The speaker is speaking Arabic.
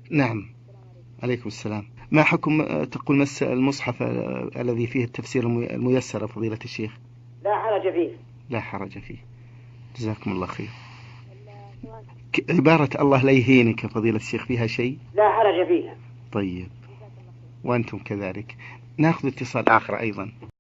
نعم. عليكم السلام. ما حكم تقول مس المصحف الذي فيه التفسير الميسر فضيلة الشيخ؟ لا حرج فيه. لا حرج فيه. جزاكم الله خير. عبارة الله لا يهينك فضيلة الشيخ فيها شيء؟ لا حرج فيها. طيب، وأنتم كذلك. نأخذ اتصال آخر أيضا.